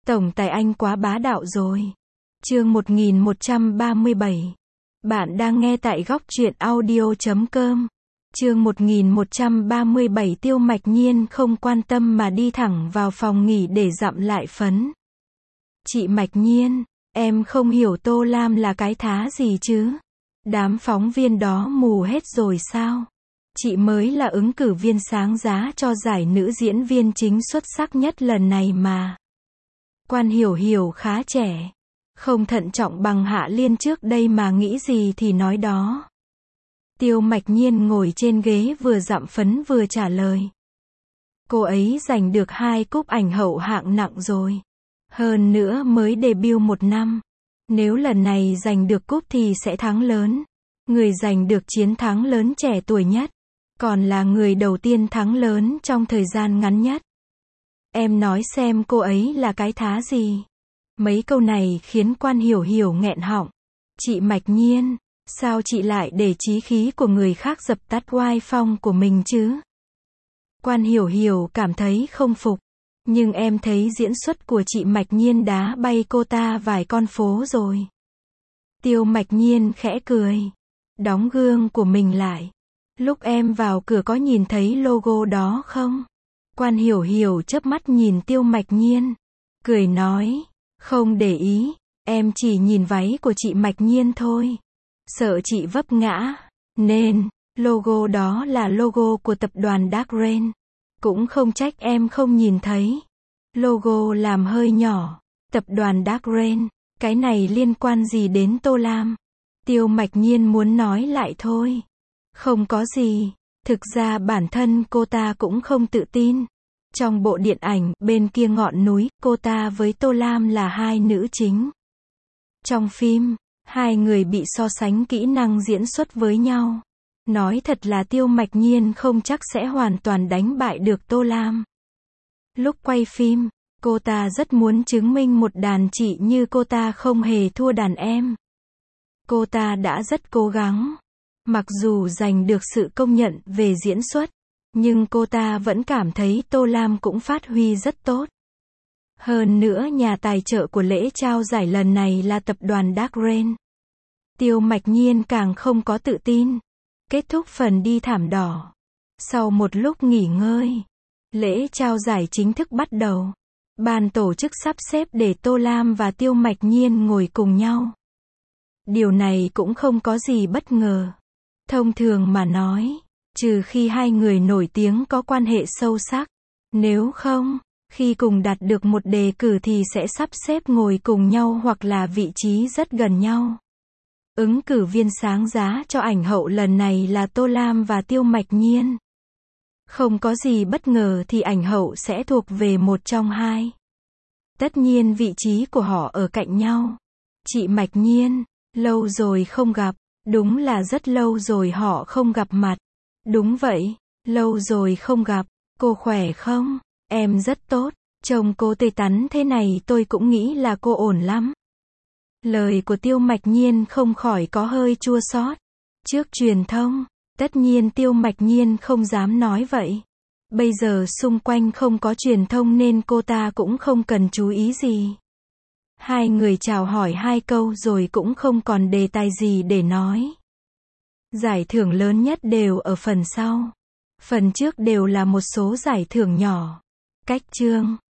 Tổng tài anh quá bá đạo rồi. Chương 1137. Bạn đang nghe tại góc truyện audio.com. Chương 1137. Tiêu Mạch Nhiên không quan tâm mà đi thẳng vào phòng nghỉ để dặm lại phấn. Chị Mạch Nhiên, em không hiểu Tô Lam là cái thá gì chứ? Đám phóng viên đó mù hết rồi sao? Chị mới là ứng cử viên sáng giá cho giải nữ diễn viên chính xuất sắc nhất lần này mà. Quan Hiểu Hiểu khá trẻ, không thận trọng bằng Hạ Liên trước đây mà nghĩ gì thì nói đó. Tiêu Mạch Nhiên ngồi trên ghế vừa dặm phấn vừa trả lời. Cô ấy giành được 2 cúp ảnh hậu hạng nặng rồi. Hơn nữa mới debut 1 năm. Nếu lần này giành được cúp thì sẽ thắng lớn. Người giành được chiến thắng lớn trẻ tuổi nhất, còn là người đầu tiên thắng lớn trong thời gian ngắn nhất. Em nói xem cô ấy là cái thá gì? Mấy câu này khiến Quan Hiểu Hiểu nghẹn họng. Chị Mạch Nhiên, sao chị lại để chí khí của người khác dập tắt oai phong của mình chứ? Quan Hiểu Hiểu cảm thấy không phục. Nhưng em thấy diễn xuất của chị Mạch Nhiên đá bay cô ta vài con phố rồi. Tiêu Mạch Nhiên khẽ cười, đóng gương của mình lại. Lúc em vào cửa có nhìn thấy logo đó không? Quan Hiểu Hiểu chớp mắt nhìn Tiêu Mạch Nhiên, cười nói, không để ý, em chỉ nhìn váy của chị Mạch Nhiên thôi. Sợ chị vấp ngã, nên, logo đó là logo của tập đoàn Dark Rain. Cũng không trách em không nhìn thấy. Logo làm hơi nhỏ, tập đoàn Dark Rain, cái này liên quan gì đến Tô Lam? Tiêu Mạch Nhiên muốn nói lại thôi. Không có gì, thực ra bản thân cô ta cũng không tự tin. Trong bộ điện ảnh Bên Kia Ngọn Núi, cô ta với Tô Lam là hai nữ chính. Trong phim, hai người bị so sánh kỹ năng diễn xuất với nhau. Nói thật là Tiêu Mạch Nhiên không chắc sẽ hoàn toàn đánh bại được Tô Lam. Lúc quay phim, cô ta rất muốn chứng minh một đàn chị như cô ta không hề thua đàn em. Cô ta đã rất cố gắng. Mặc dù giành được sự công nhận về diễn xuất, nhưng cô ta vẫn cảm thấy Tô Lam cũng phát huy rất tốt. Hơn nữa nhà tài trợ của lễ trao giải lần này là tập đoàn Dark Rain. Tiêu Mạch Nhiên càng không có tự tin. Kết thúc phần đi thảm đỏ. Sau một lúc nghỉ ngơi, lễ trao giải chính thức bắt đầu. Ban tổ chức sắp xếp để Tô Lam và Tiêu Mạch Nhiên ngồi cùng nhau. Điều này cũng không có gì bất ngờ. Thông thường mà nói, trừ khi hai người nổi tiếng có quan hệ sâu sắc. Nếu không, khi cùng đạt được một đề cử thì sẽ sắp xếp ngồi cùng nhau hoặc là vị trí rất gần nhau. Ứng cử viên sáng giá cho ảnh hậu lần này là Tô Lam và Tiêu Mạch Nhiên. Không có gì bất ngờ thì ảnh hậu sẽ thuộc về một trong hai. Tất nhiên vị trí của họ ở cạnh nhau. Chị Mạch Nhiên, lâu rồi không gặp. Đúng là rất lâu rồi họ không gặp mặt. Đúng vậy, lâu rồi không gặp. Cô khỏe không? Em rất tốt. Trông cô tươi tắn thế này tôi cũng nghĩ là cô ổn lắm. Lời của Tiêu Mạch Nhiên không khỏi có hơi chua xót. Trước truyền thông, tất nhiên Tiêu Mạch Nhiên không dám nói vậy. Bây giờ xung quanh không có truyền thông nên cô ta cũng không cần chú ý gì. Hai người chào hỏi 2 câu rồi cũng không còn đề tài gì để nói. Giải thưởng lớn nhất đều ở phần sau. Phần trước đều là một số giải thưởng nhỏ. Cách chương